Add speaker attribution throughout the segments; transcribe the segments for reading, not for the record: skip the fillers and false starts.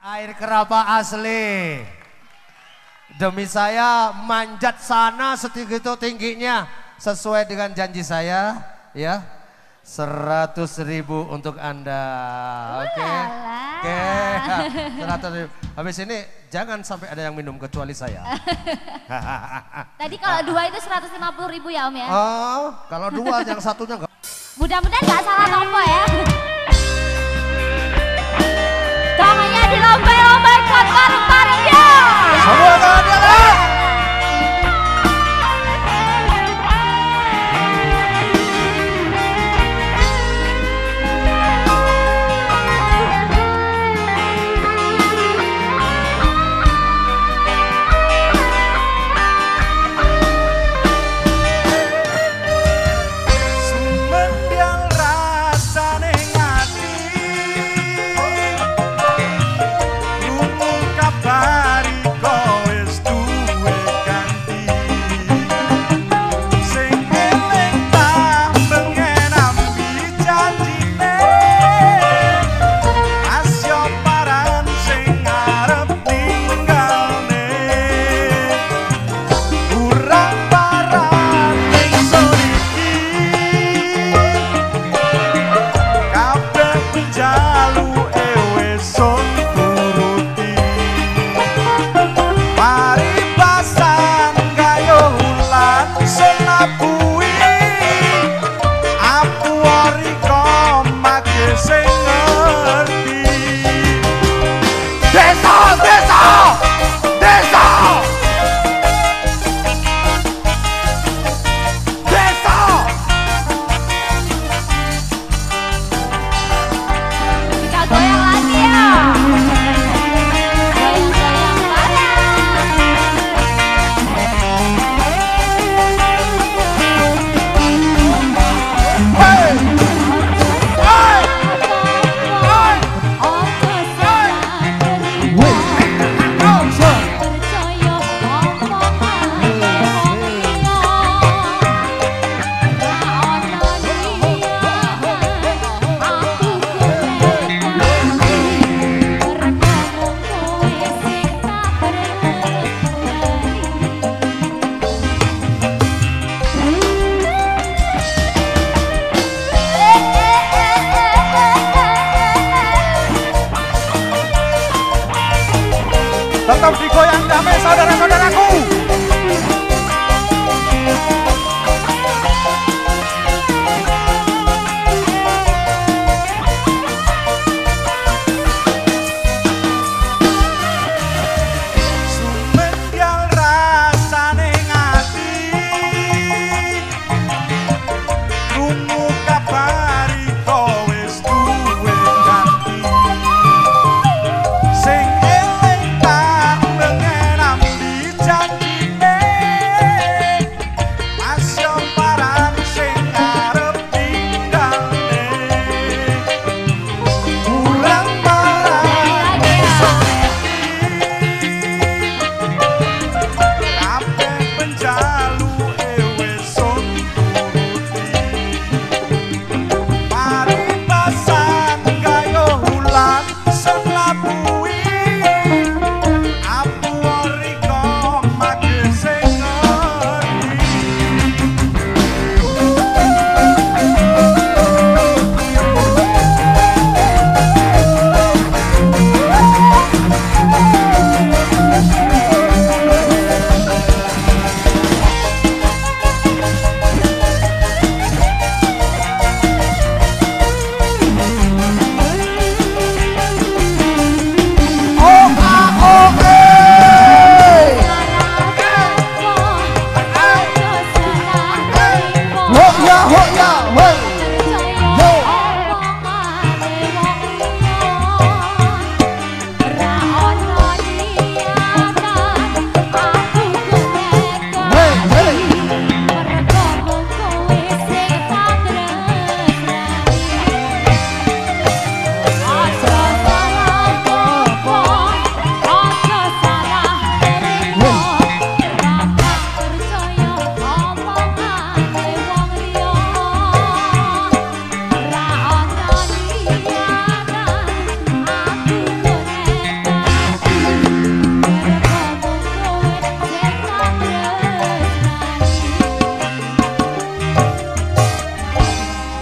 Speaker 1: Air kelapa asli. Demi saya manjat sana segitu tingginya sesuai dengan janji saya ya. 100.000 untuk Anda. Oke. Oke. 100.000. Habis ini jangan sampai ada yang minum kecuali saya.
Speaker 2: Tadi kalau 2 itu 150.000 ya Om ya?
Speaker 1: Oh, kalau 2 yang satunya enggak.
Speaker 2: Mudah-mudahan nggak salah nomor ya. Tangannya dilombai-lombaikan bareng-barengnya.
Speaker 1: Semua keadilan.
Speaker 3: Tetap digoyang damai saudara-saudaraku.
Speaker 4: Janji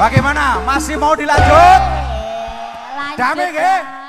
Speaker 3: Bagaimana? Masih mau dilanjut?
Speaker 2: Lanjut.
Speaker 3: Damai,
Speaker 2: Bang.
Speaker 3: Ge?